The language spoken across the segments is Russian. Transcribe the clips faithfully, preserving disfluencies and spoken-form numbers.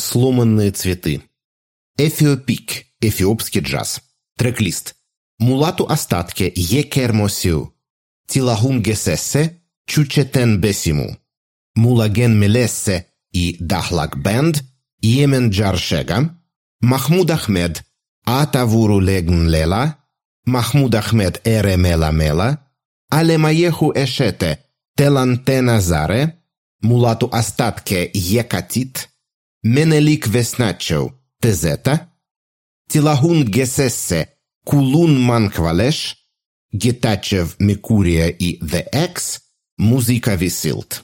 Сломанные цветы. Эфиопик. Эфиопский джаз. Трек-лист. Мулату Астатке Екермосиу. Тилахун Гесессе Чучетен Бесиму. Мулаген Мелессе и Дахлак Бенд Йемен Джаршега. Махмуд Ахмед Атавуру Легн Лела. Махмуд Ахмед Эре Мела Мела. Алемаеху Эшете Телантена Заре. Мулату Астатке Екатит. Менелик Весначо Тезета. Тилахун Гесессе Кулун Манквалеш. Гетачев Микурия и The X. Музыка Висилт.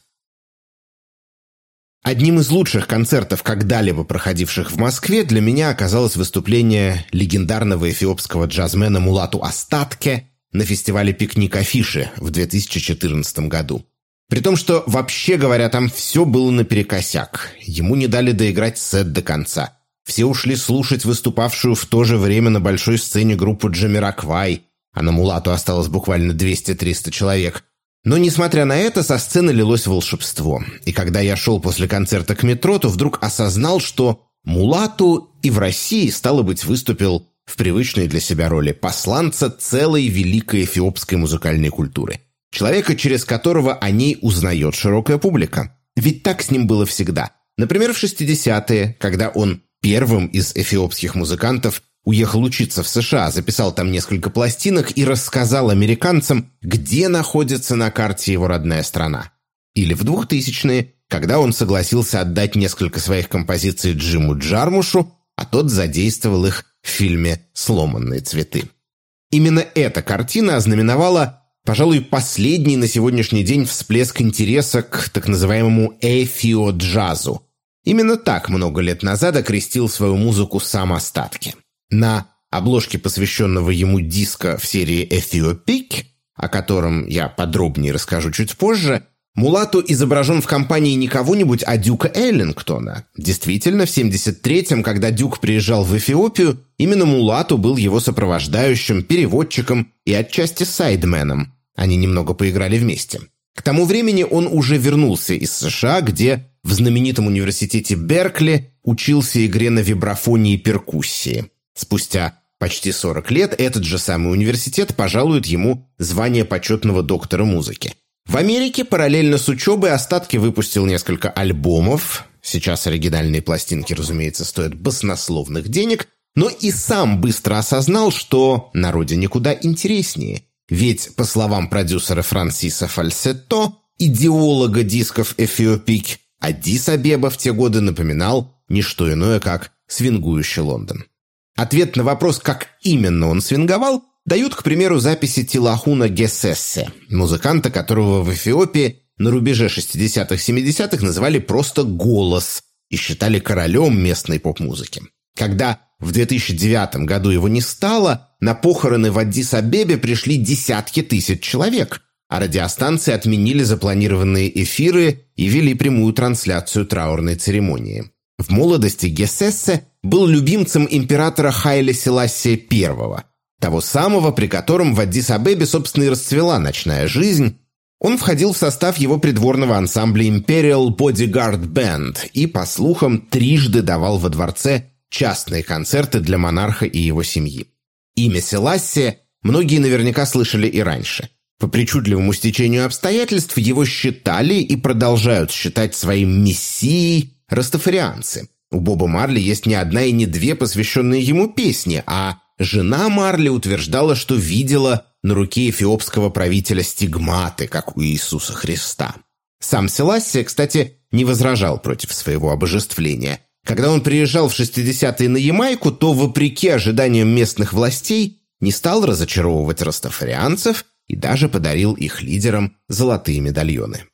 Одним из лучших концертов, когда-либо проходивших в Москве, для меня оказалось выступление легендарного эфиопского джазмена Мулату Астатке на фестивале «Пикник Афиши» в две тысячи четырнадцатом году. При том, что, вообще говоря, там все было наперекосяк. Ему не дали доиграть сет до конца. Все ушли слушать выступавшую в то же время на большой сцене группу Джамироквай, а на Мулату осталось буквально двести-триста человек. Но, несмотря на это, со сцены лилось волшебство. И когда я шел после концерта к метро, то вдруг осознал, что Мулату и в России, стало быть, выступил в привычной для себя роли посланца целой великой эфиопской музыкальной культуры. Человека, через которого о ней узнает широкая публика. Ведь так с ним было всегда. Например, в шестидесятые, когда он первым из эфиопских музыкантов уехал учиться в США, записал там несколько пластинок и рассказал американцам, где находится на карте его родная страна. Или в двухтысячные, когда он согласился отдать несколько своих композиций Джиму Джармушу, а тот задействовал их в фильме «Сломанные цветы». Именно эта картина ознаменовала, пожалуй, последний на сегодняшний день всплеск интереса к так называемому эфио-джазу. Именно так много лет назад окрестил свою музыку сам Астатке. На обложке посвященного ему диска в серии «Эфиопик», о котором я подробнее расскажу чуть позже, Мулату изображен в компании не кого-нибудь, а Дюка Эллингтона. Действительно, в семьдесят третьем, когда Дюк приезжал в Эфиопию, именно Мулату был его сопровождающим, переводчиком и отчасти сайдменом. Они немного поиграли вместе. К тому времени он уже вернулся из США, где в знаменитом университете Беркли учился игре на вибрафоне и перкуссии. Спустя почти сорок лет этот же самый университет пожалует ему звание почетного доктора музыки. В Америке параллельно с учебой Астатке выпустил несколько альбомов. Сейчас оригинальные пластинки, разумеется, стоят баснословных денег, но и сам быстро осознал, что на родине куда интереснее. Ведь, по словам продюсера Франсиса Фальсетто, идеолога дисков «Эфиопик», Аддис-Абеба в те годы напоминал не что иное, как свингующий Лондон. Ответ на вопрос, как именно он свинговал, дают, к примеру, записи Тилахуна Гесессе, музыканта, которого в Эфиопии на рубеже шестидесятых-семидесятых называли просто «голос» и считали королем местной поп-музыки. Когда в две тысячи девятом году его не стало, на похороны в Аддис-Абебе пришли десятки тысяч человек, а радиостанции отменили запланированные эфиры и вели прямую трансляцию траурной церемонии. В молодости Гесессе был любимцем императора Хайле Селассия I, того самого, при котором в Аддис-Абебе, собственно, и расцвела ночная жизнь. Он входил в состав его придворного ансамбля Imperial Bodyguard Band и, по слухам, трижды давал во дворце частные концерты для монарха и его семьи. Имя Селассия многие наверняка слышали и раньше. По причудливому стечению обстоятельств его считали и продолжают считать своим мессией растафарианцы. У Боба Марли есть не одна и не две посвященные ему песни, а жена Марли утверждала, что видела на руке эфиопского правителя стигматы, как у Иисуса Христа. Сам Селассия, кстати, не возражал против своего обожествления. Когда он приезжал в шестидесятые на Ямайку, то, вопреки ожиданиям местных властей, не стал разочаровывать растафарианцев и даже подарил их лидерам золотые медальоны.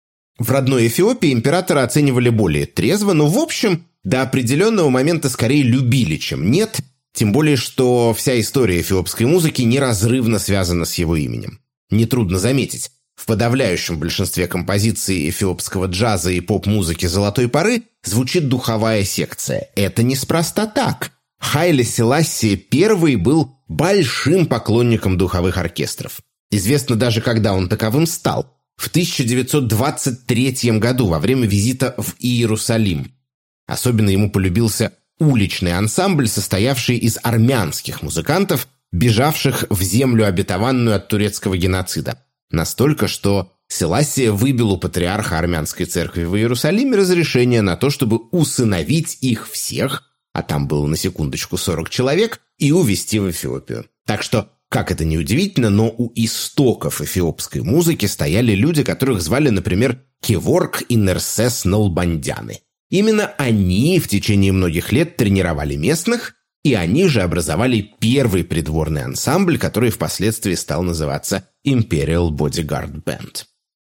В родной Эфиопии императора оценивали более трезво, но, в общем, до определенного момента скорее любили, чем нет, тем более, что вся история эфиопской музыки неразрывно связана с его именем. Нетрудно заметить, в подавляющем большинстве композиций эфиопского джаза и поп-музыки золотой поры звучит духовая секция. Это неспроста так. Хайле Селассия I был большим поклонником духовых оркестров. Известно даже, когда он таковым стал. В тысяча девятьсот двадцать третьем году, во время визита в Иерусалим. Особенно ему полюбился уличный ансамбль, состоявший из армянских музыкантов, бежавших в землю обетованную от турецкого геноцида. Настолько, что Селасия выбил у патриарха армянской церкви в Иерусалиме разрешение на то, чтобы усыновить их всех, а там было на секундочку сорок человек, и увезти в Эфиопию. Так что, как это ни удивительно, но у истоков эфиопской музыки стояли люди, которых звали, например, Кеворг и Нерсес Налбандяны. Именно они в течение многих лет тренировали местных, и они же образовали первый придворный ансамбль, который впоследствии стал называться Imperial Bodyguard Band.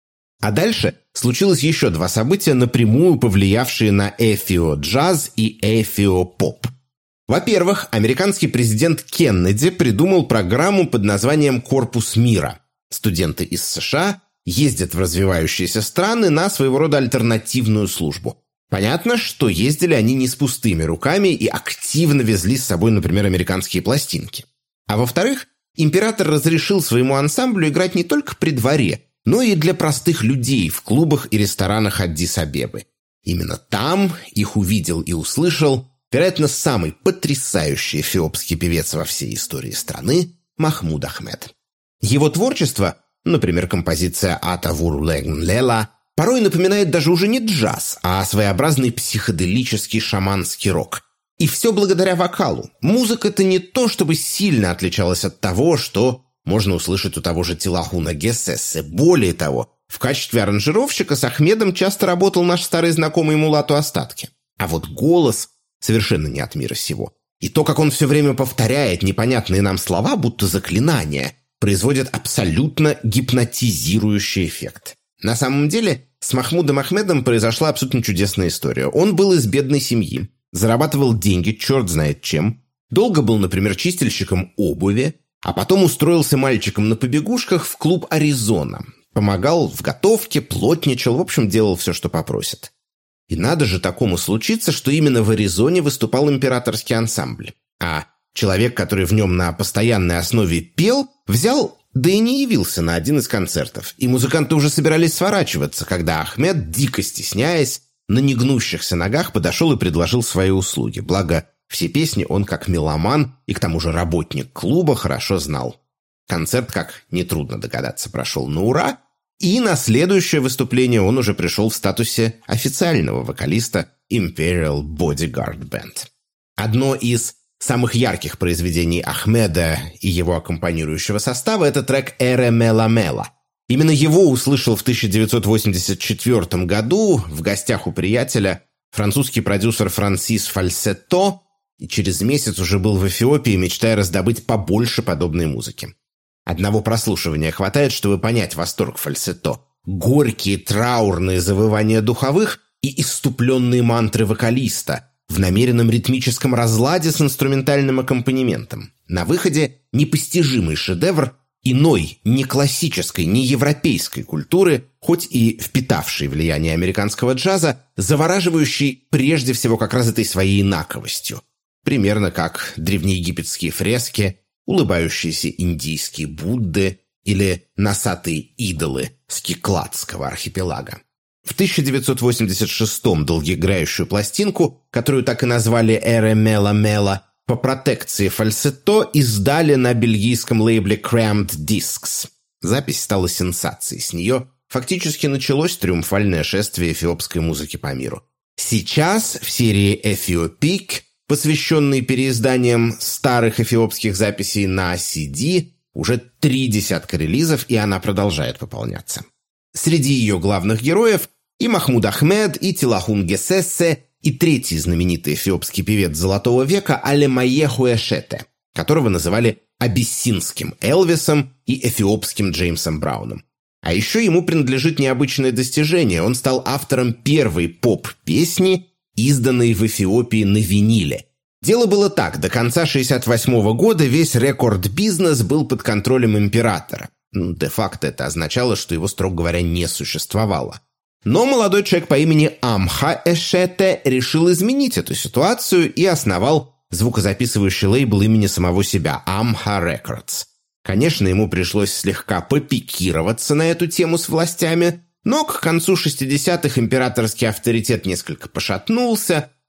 А дальше случилось еще два события, напрямую повлиявшие на эфио-джаз и эфио-поп. Во-первых, американский президент Кеннеди придумал программу под названием «Корпус мира». Студенты из США ездят в развивающиеся страны на своего рода альтернативную службу. Понятно, что ездили они не с пустыми руками и активно везли с собой, например, американские пластинки. А во-вторых, император разрешил своему ансамблю играть не только при дворе, но и для простых людей в клубах и ресторанах Аддис-Абебы. Именно там их увидел и услышал, вероятно, самый потрясающий эфиопский певец во всей истории страны Махмуд Ахмед. Его творчество, например, композиция «Атавур Легн Лела», порой напоминает даже уже не джаз, а своеобразный психоделический шаманский рок. И все благодаря вокалу. Музыка-то не то, чтобы сильно отличалась от того, что можно услышать у того же Тилахуна Гесессе. Более того, в качестве аранжировщика с Ахмедом часто работал наш старый знакомый Мулату Астатке. А вот голос совершенно не от мира сего. И то, как он все время повторяет непонятные нам слова, будто заклинания, производит абсолютно гипнотизирующий эффект. На самом деле, с Махмудом Ахмедом произошла абсолютно чудесная история. Он был из бедной семьи, зарабатывал деньги, черт знает чем, долго был, например, чистильщиком обуви, а потом устроился мальчиком на побегушках в клуб «Аризона». Помогал в готовке, плотничал, в общем, делал все, что попросит. И надо же такому случиться, что именно в Аризоне выступал императорский ансамбль. А человек, который в нем на постоянной основе пел, взял, да и не явился на один из концертов. И музыканты уже собирались сворачиваться, когда Ахмед, дико стесняясь, на негнущихся ногах подошел и предложил свои услуги. Благо, все песни он, как меломан и к тому же работник клуба, хорошо знал. Концерт, как нетрудно догадаться, прошел на ура, и на следующее выступление он уже пришел в статусе официального вокалиста Imperial Bodyguard Band. Одно из самых ярких произведений Ахмеда и его аккомпанирующего состава – это трек «Эре Мела Мела». Именно его услышал в тысяча девятьсот восемьдесят четвёртом году в гостях у приятеля французский продюсер Франсис Фальсетто, и через месяц уже был в Эфиопии, мечтая раздобыть побольше подобной музыки. Одного прослушивания хватает, чтобы понять восторг Фальсетто. Горькие траурные завывания духовых и исступленные мантры вокалиста в намеренном ритмическом разладе с инструментальным аккомпанементом. На выходе непостижимый шедевр иной, не классической, не европейской культуры, хоть и впитавший влияние американского джаза, завораживающий прежде всего как раз этой своей инаковостью. Примерно как древнеегипетские фрески, улыбающиеся индийские Будды или носатые идолы с Кикладского архипелага. В тысяча девятьсот восемьдесят шестом долгоиграющую пластинку, которую так и назвали «Эре Мела Мела», по протекции Фальсетто издали на бельгийском лейбле Crammed Discs. Запись стала сенсацией. С нее фактически началось триумфальное шествие эфиопской музыки по миру. Сейчас в серии «Эфиопик», посвященной переизданиям старых эфиопских записей на си ди, уже три десятка релизов, и она продолжает пополняться. Среди ее главных героев и Махмуд Ахмед, и Тилахун Гесессе, и третий знаменитый эфиопский певец Золотого века Алемайе Хуэшете, которого называли абиссинским Элвисом и эфиопским Джеймсом Брауном. А еще ему принадлежит необычное достижение. Он стал автором первой поп-песни, изданной в Эфиопии на виниле. Дело было так. До конца шестьдесят восьмого года весь рекорд-бизнес был под контролем императора. Де-факто это означало, что его, строго говоря, не существовало. Но молодой человек по имени Амха Эшете решил изменить эту ситуацию и основал звукозаписывающий лейбл имени самого себя Amha Records. Конечно, ему пришлось слегка попикироваться на эту тему с властями, но к концу шестидесятых императорский авторитет несколько пошатнулся,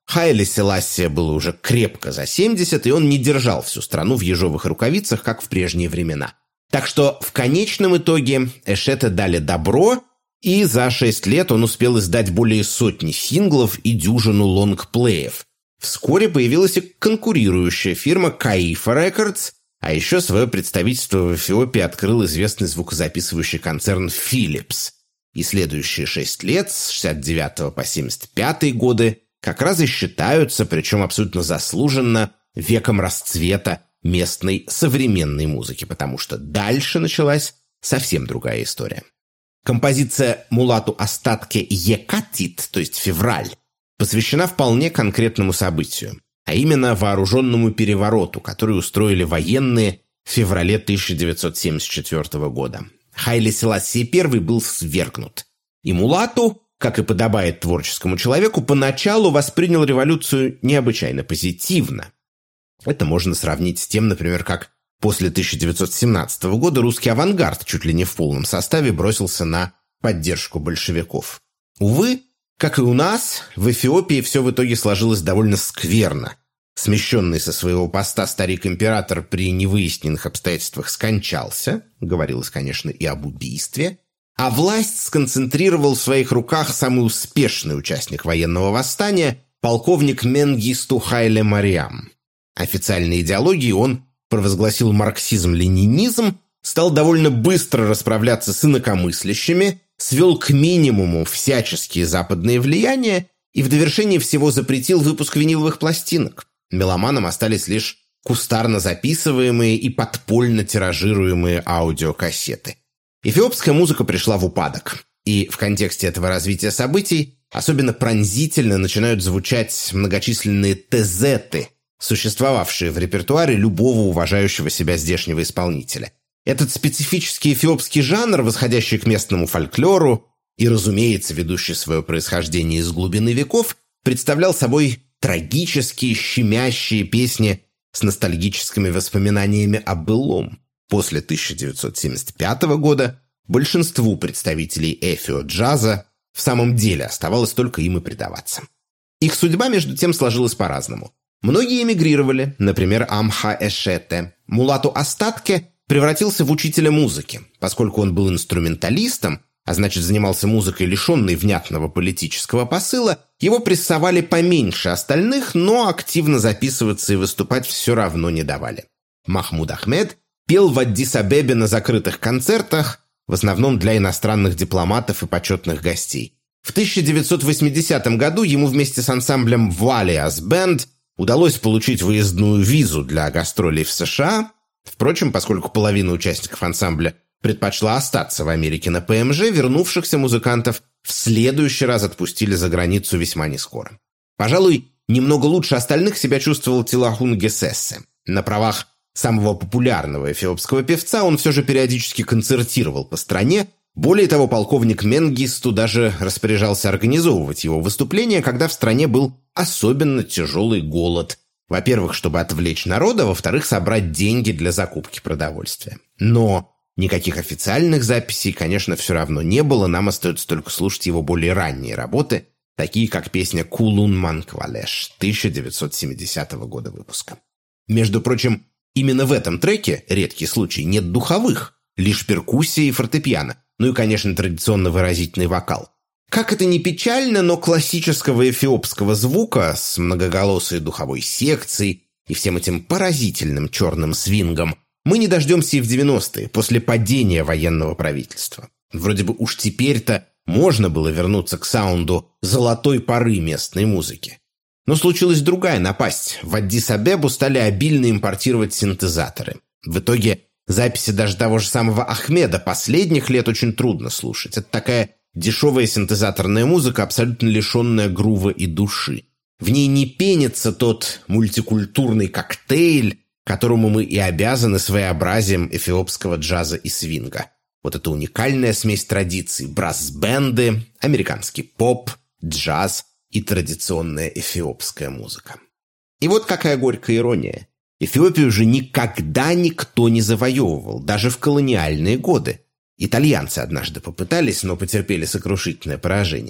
Хайле Селассия было уже крепко за семьдесят, и он не держал всю страну в ежовых рукавицах, как в прежние времена. Так что в конечном итоге Эшете дали добро, и за шесть лет он успел издать более сотни синглов и дюжину лонгплеев. Вскоре появилась и конкурирующая фирма Каифа Рекордс, а еще свое представительство в Эфиопии открыл известный звукозаписывающий концерн Philips. И следующие шесть лет, с шестьдесят девятого по семьдесят пятый годы, как раз и считаются, причем абсолютно заслуженно, веком расцвета местной современной музыки, потому что дальше началась совсем другая история. Композиция «Мулату Астатке Екатит», то есть «Февраль», посвящена вполне конкретному событию, а именно вооруженному перевороту, который устроили военные в феврале тысяча девятьсот семьдесят четвёртого года. Хайле Селассий I был свергнут, и Мулату, как и подобает творческому человеку, поначалу воспринял революцию необычайно позитивно. Это можно сравнить с тем, например, как после тысяча девятьсот семнадцатого года русский авангард чуть ли не в полном составе бросился на поддержку большевиков. Увы, как и у нас, в Эфиопии все в итоге сложилось довольно скверно. Смещенный со своего поста старик-император при невыясненных обстоятельствах скончался, говорилось, конечно, и об убийстве, а власть сконцентрировал в своих руках самый успешный участник военного восстания, полковник Менгисту Хайле Мариам. Официальной идеологией он провозгласил марксизм-ленинизм, стал довольно быстро расправляться с инакомыслящими, свел к минимуму всяческие западные влияния и в довершении всего запретил выпуск виниловых пластинок. Меломанам остались лишь кустарно записываемые и подпольно тиражируемые аудиокассеты. Эфиопская музыка пришла в упадок, и в контексте этого развития событий особенно пронзительно начинают звучать многочисленные тезеты, существовавшие в репертуаре любого уважающего себя здешнего исполнителя. Этот специфический эфиопский жанр, восходящий к местному фольклору и, разумеется, ведущий свое происхождение из глубины веков, представлял собой трагические, щемящие песни с ностальгическими воспоминаниями о былом. После тысяча девятьсот семьдесят пятого года большинству представителей эфио-джаза в самом деле оставалось только им и предаваться. Их судьба, между тем, сложилась по-разному. Многие эмигрировали, например, Амха Эшете. Мулату Астатке превратился в учителя музыки, поскольку он был инструменталистом, а значит занимался музыкой, лишенной внятного политического посыла, его прессовали поменьше остальных, но активно записываться и выступать все равно не давали. Махмуд Ахмед пел в Аддис-Абебе на закрытых концертах, в основном для иностранных дипломатов и почетных гостей. В тысяча девятьсот восьмидесятом году ему вместе с ансамблем «Валиас Бэнд» удалось получить выездную визу для гастролей в США. Впрочем, поскольку половина участников ансамбля предпочла остаться в Америке на ПМЖ, вернувшихся музыкантов в следующий раз отпустили за границу весьма нескоро. Пожалуй, немного лучше остальных себя чувствовал Тилахун Гесессе. На правах самого популярного эфиопского певца он все же периодически концертировал по стране. Более того, полковник Менгисту даже распоряжался организовывать его выступления, когда в стране был особенно тяжелый голод. Во-первых, чтобы отвлечь народа, во-вторых, собрать деньги для закупки продовольствия. Но никаких официальных записей, конечно, все равно не было, нам остается только слушать его более ранние работы, такие как песня «Кулун Манквалеш» тысяча девятьсот семидесятого года выпуска. Между прочим, именно в этом треке, редкий случай, нет духовых, лишь перкуссия и фортепиано, ну и, конечно, традиционно выразительный вокал. Как это ни печально, но классического эфиопского звука с многоголосой духовой секцией и всем этим поразительным черным свингом мы не дождемся и в девяностые, после падения военного правительства. Вроде бы уж теперь-то можно было вернуться к саунду золотой поры местной музыки. Но случилась другая напасть. В Аддис-Абебу стали обильно импортировать синтезаторы. В итоге записи даже того же самого Ахмеда последних лет очень трудно слушать. Это такая дешевая синтезаторная музыка, абсолютно лишенная грува и души. В ней не пенится тот мультикультурный коктейль, которому мы и обязаны своеобразием эфиопского джаза и свинга. Вот эта уникальная смесь традиций: брасс-бенды, американский поп, джаз и традиционная эфиопская музыка. И вот какая горькая ирония. Эфиопию же никогда никто не завоевывал, даже в колониальные годы. Итальянцы однажды попытались, но потерпели сокрушительное поражение.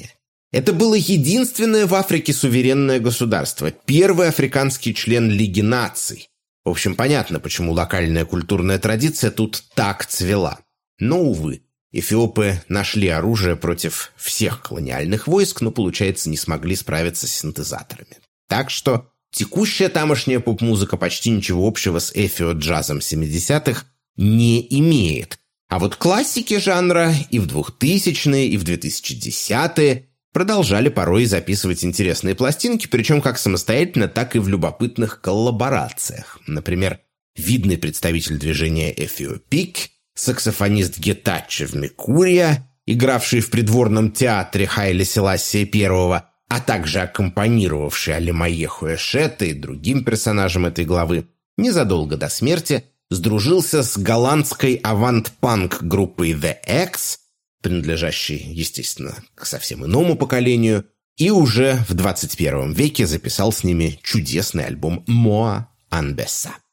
Это было единственное в Африке суверенное государство, первый африканский член Лиги наций. В общем, понятно, почему локальная культурная традиция тут так цвела. Но, увы, эфиопы нашли оружие против всех колониальных войск, но, получается, не смогли справиться с синтезаторами. Так что текущая тамошняя поп-музыка почти ничего общего с эфио-джазом семидесятых не имеет. А вот классики жанра и в двухтысячные, и в две тысячи десятые продолжали порой записывать интересные пластинки, причем как самостоятельно, так и в любопытных коллаборациях. Например, видный представитель движения Эфиопик, саксофонист Гетачев Микурия, игравший в придворном театре Хайли Селасия I, а также аккомпанировавший Алимаеху Эшета и другим персонажам этой главы, незадолго до смерти сдружился с голландской авант-панк группой The X, принадлежащей, естественно, к совсем иному поколению, и уже в двадцать первом веке записал с ними чудесный альбом «Моа Анбеса».